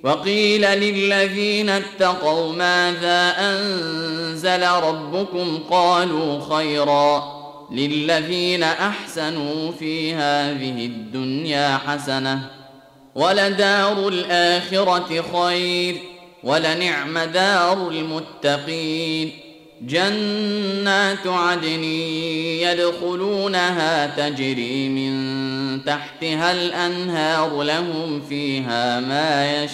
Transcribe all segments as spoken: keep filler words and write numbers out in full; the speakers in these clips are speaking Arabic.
وقيل للذين اتقوا ماذا أنزل ربكم قالوا خيرا للذين أحسنوا في هذه الدنيا حسنة ولدار الآخرة خير ولنعم دار المتقين جنات عدن يدخلونها تجري من تحتها الأنهار لهم فيها ما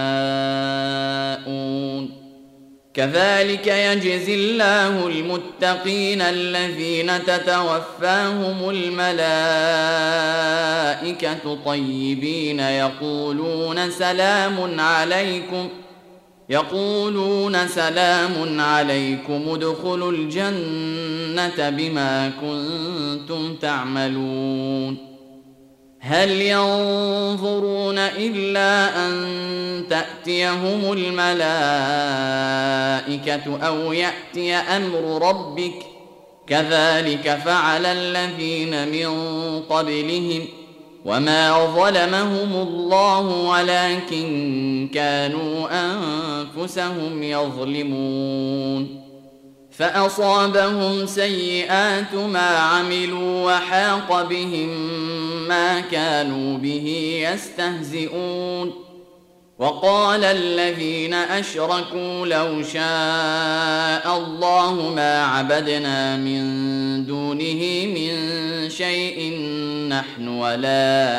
يشاءون كذلك يجزي الله المتقين الذين تتوفاهم الملائكة طيبين يقولون سلام عليكم يقولون سلام عليكم ادخلوا الجنة بما كنتم تعملون هل ينظرون إلا أن تأتيهم الملائكة أو يأتي أمر ربك كذلك فعل الذين من قبلهم وما ظلمهم الله ولكن كانوا أنفسهم يظلمون فأصابهم سيئات ما عملوا وحاق بهم ما كانوا به يستهزئون وقال الذين أشركوا لو شاء الله ما عبدنا من دونه من شيء نحن ولا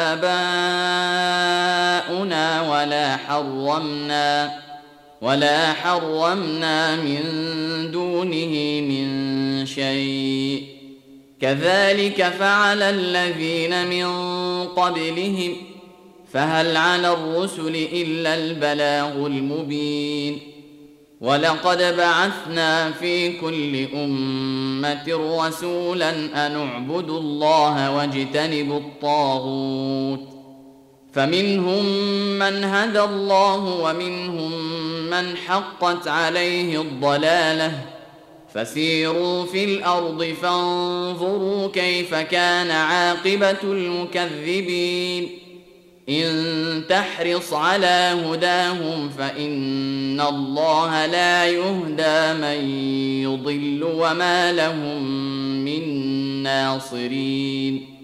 آباؤنا ولا حرمنا ولا حرمنا من دونه من شيء كذلك فعل الذين من قبلهم فهل على الرسل إلا البلاغ المبين ولقد بعثنا في كل أمة رسولا أن اعبدوا الله واجتنبوا الطاغوت فمنهم من هدى الله ومنهم من حقت عليه الضلالة فسيروا في الأرض فانظروا كيف كان عاقبة المكذبين إن تحرص على هداهم فإن الله لا يهدى من يضل وما لهم من ناصرين